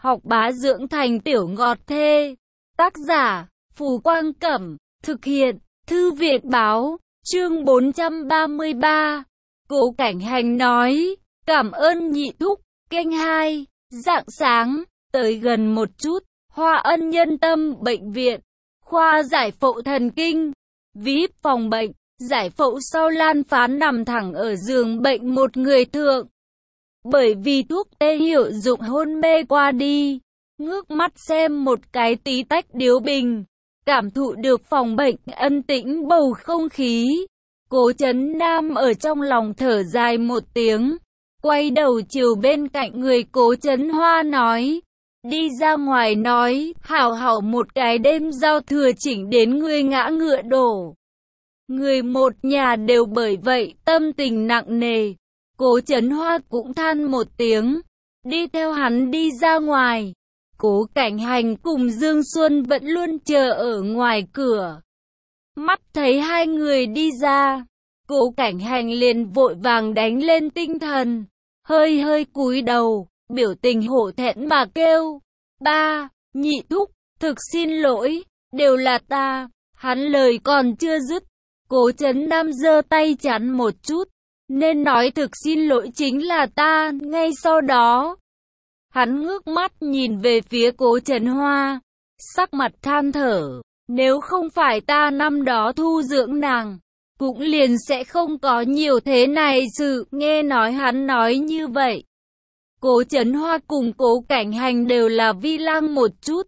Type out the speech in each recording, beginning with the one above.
học bá dưỡng thành tiểu ngọt thê. Tác giả, Phù Quang Cẩm, thực hiện, Thư viện Báo, chương 433. Cố Cảnh Hành nói, cảm ơn nhị thúc. Kênh 2, rạng sáng, tới gần một chút, Hoa Ân Nhân Tâm Bệnh viện, khoa giải phẫu thần kinh, VIP phòng bệnh, giải phẫu sau Lan Phán nằm thẳng ở giường bệnh một người thượng. Bởi vì thuốc tê hiệu dụng hôn mê qua đi, ngước mắt xem một cái tí tách điếu bình, cảm thụ được phòng bệnh ân tĩnh bầu không khí. Cố Chấn Nam ở trong lòng thở dài một tiếng, quay đầu chiều bên cạnh người Cố Chấn Hoa nói, đi ra ngoài nói, hảo hảo một cái đêm giao thừa chỉnh đến ngươi ngã ngựa đổ. Người một nhà đều bởi vậy tâm tình nặng nề. Cố Chấn Hoa cũng than một tiếng, đi theo hắn đi ra ngoài. Cố Cảnh Hành cùng Dương Xuân vẫn luôn chờ ở ngoài cửa. Mắt thấy hai người đi ra, Cố Cảnh Hành liền vội vàng đánh lên tinh thần, hơi hơi cúi đầu, biểu tình hổ thẹn mà kêu, ba, nhị thúc, thực xin lỗi, đều là ta. Hắn lời còn chưa dứt, Cố Chấn Nam giơ tay chắn một chút, nên nói thực xin lỗi chính là ta. Ngay sau đó, hắn ngước mắt nhìn về phía Cố Chấn Hoa, sắc mặt than thở, nếu không phải ta năm đó thu dưỡng nàng, cũng liền sẽ không có nhiều thế này sự. Nghe nói hắn nói như vậy, Cố Chấn Hoa cùng Cố Cảnh Hành đều là vi lăng một chút,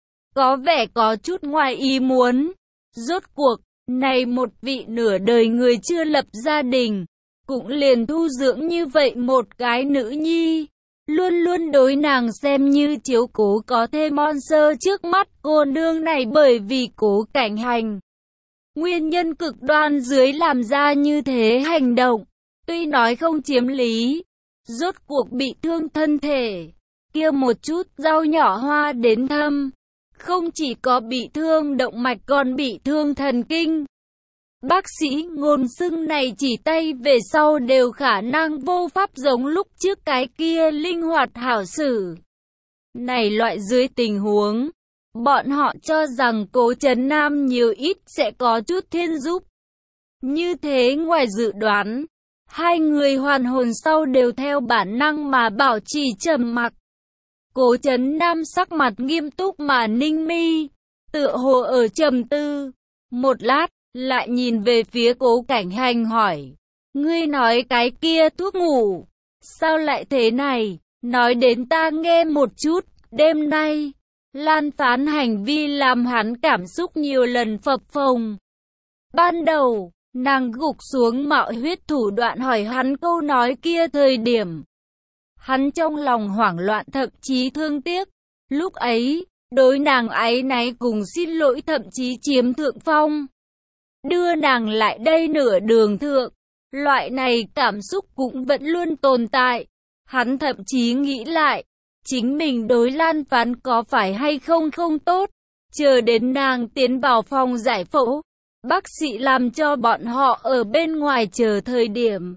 có vẻ có chút ngoài ý muốn. Rốt cuộc, này một vị nửa đời người chưa lập gia đình, cũng liền thu dưỡng như vậy một cái nữ nhi, luôn luôn đối nàng xem như chiếu cố có thêm monster trước mắt cô nương này. Bởi vì Cố Cảnh Hành nguyên nhân cực đoan dưới làm ra như thế hành động, tuy nói không chiếm lý, rốt cuộc bị thương thân thể, kia một chút rau nhỏ hoa đến thâm, không chỉ có bị thương động mạch còn bị thương thần kinh. Bác sĩ Ngôn xưng này chỉ tay về sau đều khả năng vô pháp giống lúc trước cái kia linh hoạt hảo xử. Này loại dưới tình huống, bọn họ cho rằng Cố Chấn Nam nhiều ít sẽ có chút thiên giúp. Như thế ngoài dự đoán, hai người hoàn hồn sau đều theo bản năng mà bảo trì trầm mặc. Cố Chấn Nam sắc mặt nghiêm túc mà ninh mi, tựa hồ ở trầm tư. Một lát, lại nhìn về phía Cố Cảnh Hành hỏi, ngươi nói cái kia thuốc ngủ, sao lại thế này, nói đến ta nghe một chút. Đêm nay, Lan Phán hành vi làm hắn cảm xúc nhiều lần phập phồng. Ban đầu, nàng gục xuống mạo huyết thủ đoạn hỏi hắn câu nói kia thời điểm, hắn trong lòng hoảng loạn thậm chí thương tiếc. Lúc ấy, đối nàng áy náy cùng xin lỗi thậm chí chiếm thượng phong. Đưa nàng lại đây nửa đường thượng, loại này cảm xúc cũng vẫn luôn tồn tại. Hắn thậm chí nghĩ lại, chính mình đối Lan Phán có phải hay không không tốt. Chờ đến nàng tiến vào phòng giải phẫu, bác sĩ làm cho bọn họ ở bên ngoài chờ thời điểm,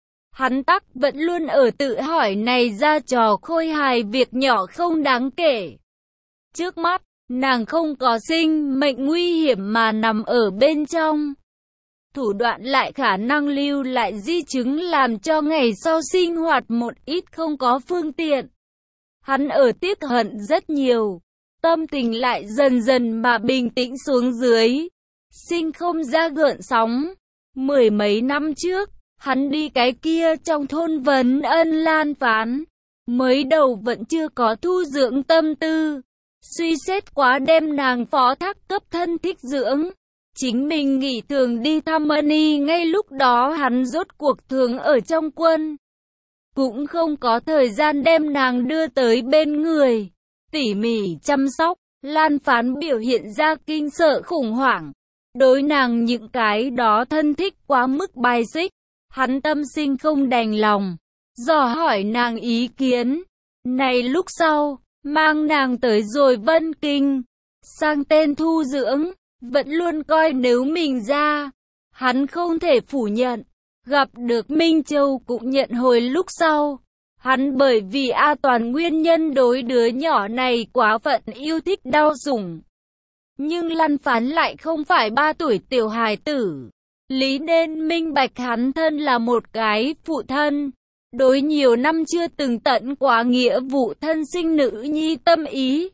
hắn tắc vẫn luôn ở tự hỏi này ra trò khôi hài việc nhỏ không đáng kể. Trước mắt, nàng không có sinh mệnh nguy hiểm mà nằm ở bên trong. Thủ đoạn lại khả năng lưu lại di chứng làm cho ngày sau sinh hoạt một ít không có phương tiện. Hắn ở tiếc hận rất nhiều, tâm tình lại dần dần mà bình tĩnh xuống dưới, sinh không ra gợn sóng. Mười mấy năm trước, hắn đi cái kia trong thôn vấn ân Lan Phán, mới đầu vẫn chưa có thu dưỡng tâm tư, suy xét quá đem nàng phó thác cấp thân thích dưỡng. Chính mình nghỉ thường đi thăm y, ngay lúc đó hắn rốt cuộc thường ở trong quân, cũng không có thời gian đem nàng đưa tới bên người, tỉ mỉ chăm sóc. Lan Phán biểu hiện ra kinh sợ khủng hoảng, đối nàng những cái đó thân thích quá mức bài xích, hắn tâm sinh không đành lòng, dò hỏi nàng ý kiến. Này lúc sau, mang nàng tới rồi Vân Kinh, sang tên thu dưỡng, vẫn luôn coi nếu mình ra. Hắn không thể phủ nhận, gặp được Minh Châu cũng nhận hồi lúc sau, Hắn bởi vì A Toàn nguyên nhân đối đứa nhỏ này quá phận yêu thích đau sủng. Nhưng Lan Phán lại không phải 3 tuổi tiểu hài tử. Lý nên minh bạch hắn thân là một cái phụ thân. Đối nhiều năm chưa từng tận quá nghĩa vụ thân sinh nữ nhi tâm ý.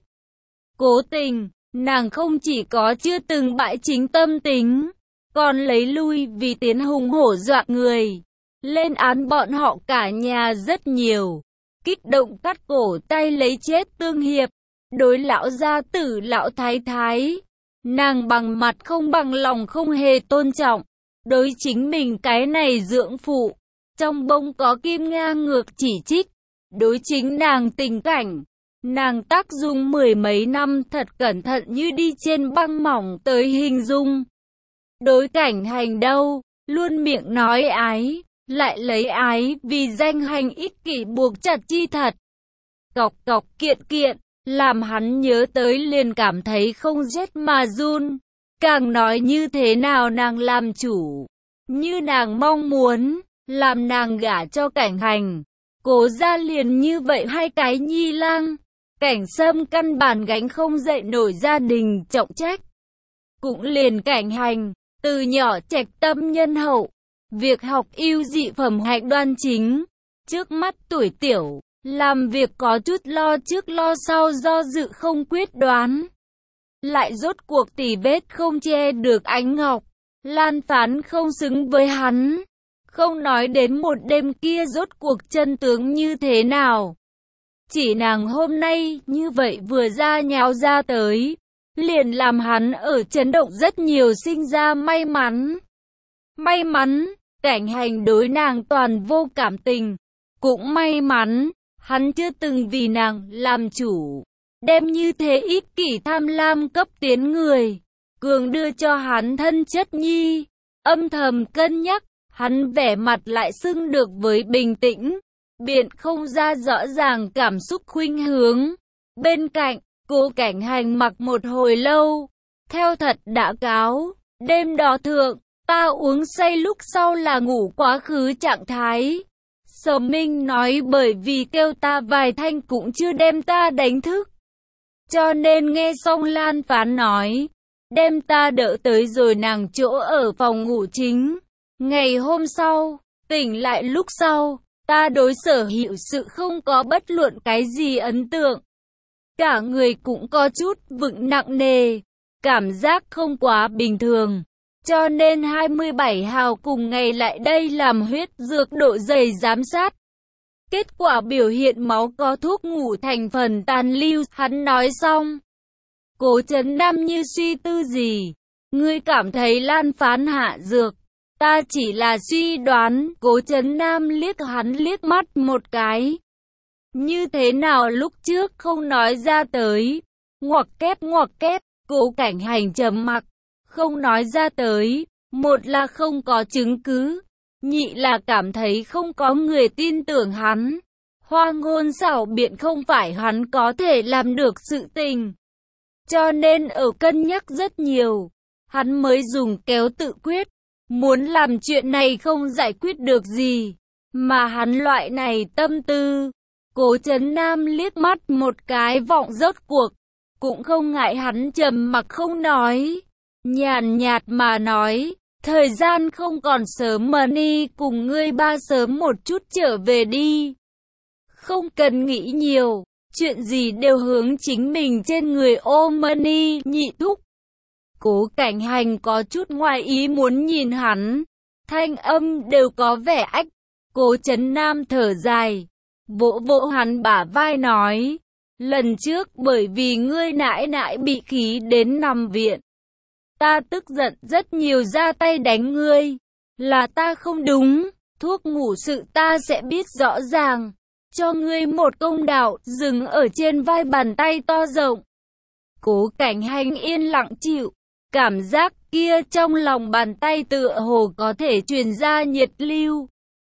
Cố tình, nàng không chỉ có chưa từng bãi chính tâm tính, còn lấy lui vì tiến hùng hổ dọa người. Lên án bọn họ cả nhà rất nhiều. Kích động cắt cổ tay lấy chết tương hiệp. Đối lão gia tử lão thái thái, nàng bằng mặt không bằng lòng không hề tôn trọng. Đối chính mình cái này dưỡng phụ, trong bông có kim ngang ngược chỉ trích. Đối chính nàng tình cảnh, nàng tác dung 10 mấy năm thật cẩn thận như đi trên băng mỏng tới hình dung. Đối cảnh hành đâu, luôn miệng nói ái, lại lấy ái vì danh hành ích kỷ buộc chặt chi thật. Cọc cọc kiện kiện, làm hắn nhớ tới liền cảm thấy không rét mà run. Càng nói như thế nào nàng làm chủ, như nàng mong muốn, làm nàng gả cho cảnh hành. Cố ra liền như vậy hai cái nhi lang. Cảnh Sâm căn bản gánh không dậy nổi gia đình trọng trách. Cũng liền cảnh hành, từ nhỏ trạch tâm nhân hậu, việc học ưu dị phẩm hạnh đoan chính. Trước mắt tuổi tiểu, làm việc có chút lo trước lo sau do dự không quyết đoán. Lại rốt cuộc tỉ vết không che được ánh ngọc. Lan Phán không xứng với hắn. Không nói đến một đêm kia rốt cuộc chân tướng như thế nào. Chỉ nàng hôm nay như vậy vừa ra nháo ra tới, liền làm hắn ở chấn động rất nhiều sinh ra may mắn. May mắn, cảnh hành đối nàng toàn vô cảm tình. Cũng may mắn, hắn chưa từng vì nàng làm chủ. Đem như thế ích kỷ tham lam cấp tiến người. Cường đưa cho hắn thân chất nhi. Âm thầm cân nhắc, hắn vẻ mặt lại xưng được với bình tĩnh. Biện không ra rõ ràng cảm xúc khuynh hướng. Bên cạnh, Cố cảnh hành mặc một hồi lâu. Theo thật đã cáo, đêm đó thượng, ta uống say lúc sau là ngủ quá khứ trạng thái. Sở Minh nói bởi vì kêu ta vài thanh cũng chưa đem ta đánh thức. Cho nên nghe xong Lan Phán nói, đem ta đỡ tới rồi nàng chỗ ở phòng ngủ chính. Ngày hôm sau, tỉnh lại lúc sau, ta đối Sở Hữu sự không có bất luận cái gì ấn tượng. Cả người cũng có chút vững nặng nề, cảm giác không quá bình thường. Cho nên 27 hào cùng ngày lại đây làm huyết dược độ dày giám sát. Kết quả biểu hiện máu có thuốc ngủ thành phần tàn lưu, hắn nói xong. Cố Trấn Nam như suy tư gì. Ngươi cảm thấy Lan Phán hạ dược. Ta chỉ là suy đoán. Cố Trấn Nam liếc hắn liếc mắt một cái. Như thế nào lúc trước không nói ra tới. Ngoặc kép, Cố cảnh hành trầm mặc. Không nói ra tới. Một là không có chứng cứ. Nhị là cảm thấy không có người tin tưởng hắn. Hoa ngôn xảo biện không phải hắn có thể làm được sự tình. Cho nên ở cân nhắc rất nhiều. Hắn mới dùng kéo tự quyết. Muốn làm chuyện này không giải quyết được gì. Mà hắn loại này tâm tư. Cố Trấn Nam liếc mắt một cái vọng rốt cuộc. Cũng không ngại hắn trầm mặc không nói. Nhàn nhạt mà nói. Thời gian không còn sớm mà ni cùng ngươi ba sớm một chút trở về đi. Không cần nghĩ nhiều. Chuyện gì đều hướng chính mình trên người ôm mà ni nhị thúc. Cố cảnh hành có chút ngoài ý muốn nhìn hắn. Thanh âm đều có vẻ ách. Cố Trấn Nam thở dài. Vỗ vỗ hắn bả vai nói. Lần trước bởi vì ngươi nãi nãi bị khí đến nằm viện. Ta tức giận rất nhiều ra tay đánh ngươi. Là ta không đúng. Thuốc ngủ sự ta sẽ biết rõ ràng. Cho ngươi một công đạo dừng ở trên vai bàn tay to rộng. Cố cảnh hành yên lặng chịu. Cảm giác kia trong lòng bàn tay tựa hồ có thể truyền ra nhiệt lưu.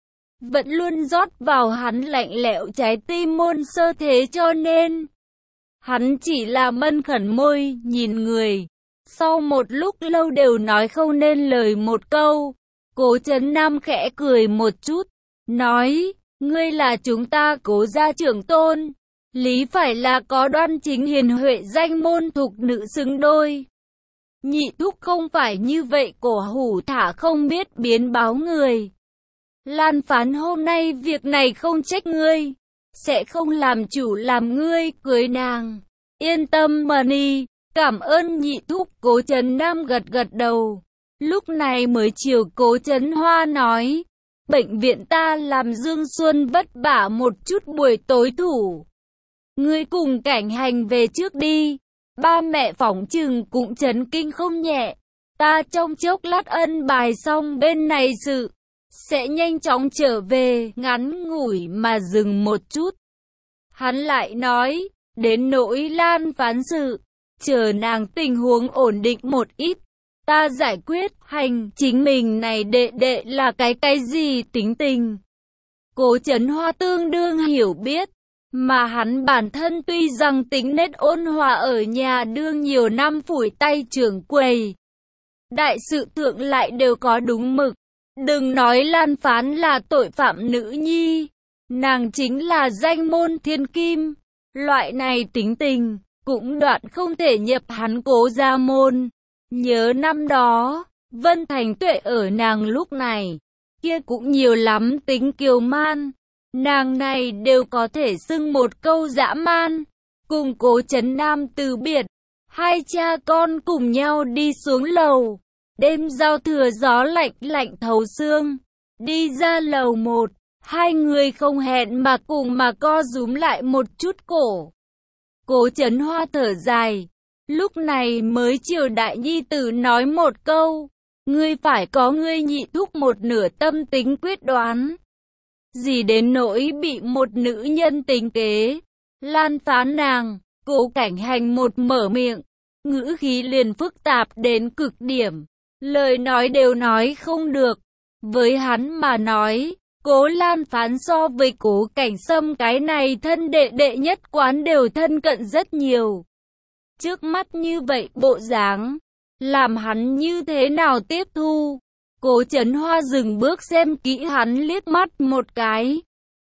Vẫn luôn rót vào hắn lạnh lẽo trái tim môn sơ thế cho nên. Hắn chỉ là mân khẩn môi nhìn người. Sau một lúc lâu đều nói không nên lời một câu. Cố Trấn Nam khẽ cười một chút. Nói, Ngươi là chúng ta Cố gia trưởng tôn, lý phải là có đoan chính hiền huệ danh môn thục nữ xứng đôi. Nhị thúc không phải như vậy, cổ hủ thả không biết biến báo người. Lan Phán hôm nay việc này không trách ngươi, sẽ không làm chủ làm ngươi cưới nàng. Yên tâm Mani, cảm ơn nhị thúc. Cố Trấn Nam gật gật đầu. Lúc này mới chiều Cố Trấn Hoa nói, bệnh viện ta làm Dương Xuân vất vả một chút buổi tối thủ. Ngươi cùng Cảnh Hành về trước đi, ba mẹ phỏng chừng cũng chấn kinh không nhẹ. Ta trong chốc lát ân bài xong bên này sự, sẽ nhanh chóng trở về. Ngắn ngủi mà dừng một chút, hắn lại nói, đến nỗi Lan Phán sự, chờ nàng tình huống ổn định một ít, ta giải quyết. Hành chính mình này đệ đệ là cái gì tính tình, Cố Trấn Hoa tương đương hiểu biết, mà hắn bản thân tuy rằng tính nết ôn hòa, ở nhà đương nhiều năm phủi tay trưởng quầy, đại sự thượng lại đều có đúng mực. Đừng nói Lan Phán là tội phạm nữ nhi, nàng chính là danh môn thiên kim, loại này tính tình cũng đoạn không thể nhập hắn Cố gia môn. Nhớ năm đó, Vân Thành Tuệ ở nàng lúc này, kia cũng nhiều lắm tính kiều man, nàng này đều có thể xưng một câu dã man. Cùng Cố Trấn Nam từ biệt, hai cha con cùng nhau đi xuống lầu. Đêm giao thừa gió lạnh lạnh thấu xương, đi ra lầu 1, hai người không hẹn mà cùng mà co rúm lại một chút cổ. Cố Trấn Hoa thở dài, lúc này mới chiều đại nhi tử nói một câu, ngươi phải có ngươi nhị thúc một nửa tâm tính quyết đoán. Gì đến nỗi bị một nữ nhân tính kế, Lan Phán nàng. Cố Cảnh Hành một mở miệng, ngữ khí liền phức tạp đến cực điểm, lời nói đều nói không được. Với hắn mà nói, Cố Lan Phán so với Cố Cảnh Sâm cái này thân đệ đệ nhất quán đều thân cận rất nhiều. Trước mắt như vậy bộ dáng, làm hắn như thế nào tiếp thu? Cố Trấn Hoa dừng bước xem kỹ hắn liếc mắt một cái.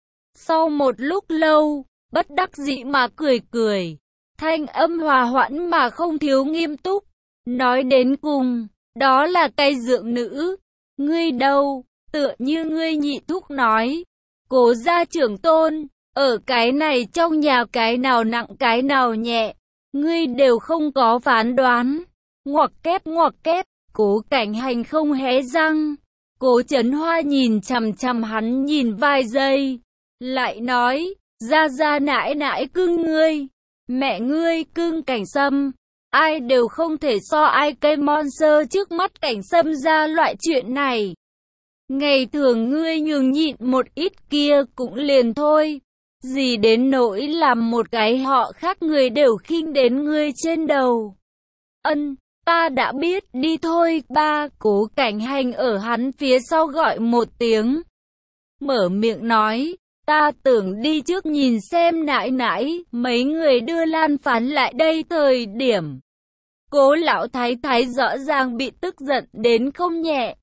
Sau một lúc lâu, bất đắc dĩ mà cười cười, thanh âm hòa hoãn mà không thiếu nghiêm túc. Nói đến cùng, đó là cái dượng nữ. Ngươi đâu, tựa như ngươi nhị thúc nói, Cố gia trưởng tôn, ở cái này trong nhà cái nào nặng cái nào nhẹ, ngươi đều không có phán đoán. Ngoặc kép, Cố Cảnh Hành không hé răng. Cố Trấn Hoa nhìn chằm chằm hắn nhìn vài giây, lại nói, gia nãi nãi cưng ngươi, mẹ ngươi cưng Cảnh Sâm, ai đều không thể so ai. Cây monster trước mắt Cảnh Sâm ra loại chuyện này, ngày thường ngươi nhường nhịn một ít kia cũng liền thôi, gì đến nỗi làm một cái họ khác người đều khinh đến ngươi trên đầu. Ân, ta đã biết, đi thôi. Ba. Cố Cảnh Hành ở hắn phía sau gọi một tiếng, mở miệng nói, ta tưởng đi trước nhìn xem nãi nãi. Mấy người đưa Lan Phán lại đây thời điểm, Cố lão thái thái rõ ràng bị tức giận đến không nhẹ.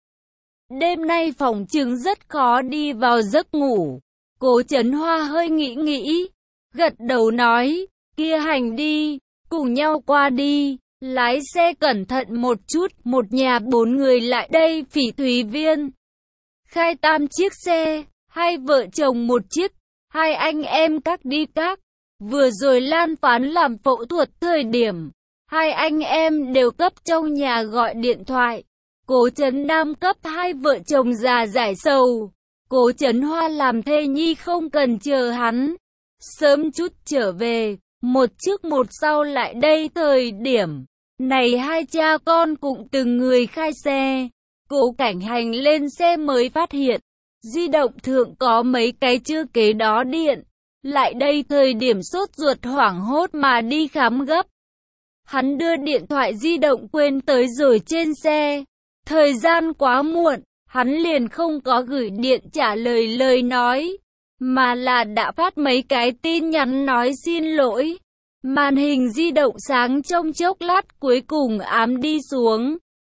Đêm nay phòng chừng rất khó đi vào giấc ngủ. Cố Trấn Hoa hơi nghĩ, gật đầu nói, kia hành đi, cùng nhau qua đi. Lái xe cẩn thận một chút. Một nhà 4 người lại đây Phỉ Thúy Viên, khai 3 chiếc xe, hai vợ chồng một chiếc, hai anh em các đi các. Vừa rồi Lan Phán làm phẫu thuật thời điểm, hai anh em đều cấp trong nhà gọi điện thoại. Cố Trấn Nam cấp hai vợ chồng già giải sầu. Cố Trấn Hoa làm thê nhi không cần chờ hắn, sớm chút trở về. Một trước một sau lại đây thời điểm này, hai cha con cũng từng người khai xe. Cố Cảnh Hành lên xe mới phát hiện di động thượng có mấy cái chưa kế đó điện. Lại đây thời điểm sốt ruột hoảng hốt mà đi khám gấp. Hắn đưa điện thoại di động quên tới rồi trên xe. Thời gian quá muộn, hắn liền không có gửi điện trả lời lời nói, mà là đã phát mấy cái tin nhắn nói xin lỗi. Màn hình di động sáng trong chốc lát cuối cùng ám đi xuống.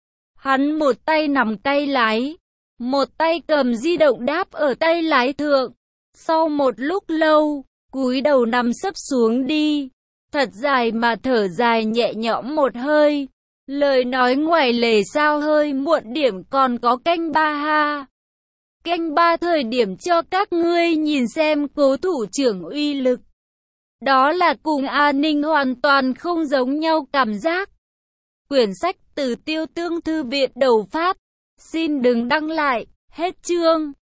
Hắn một tay nắm tay lái, một tay cầm di động đáp ở tay lái thượng. Sau một lúc lâu, cúi đầu nằm sấp xuống đi. Thật dài mà thở dài nhẹ nhõm một hơi. Lời nói ngoài lề sao hơi muộn điểm còn có canh ba ha. Canh ba thời điểm cho các ngươi nhìn xem cố thủ trưởng uy lực. Đó là cùng An Ninh hoàn toàn không giống nhau cảm giác. Quyển sách từ Tiêu Tương Thư viện đầu phát. Xin đừng đăng lại. Hết chương.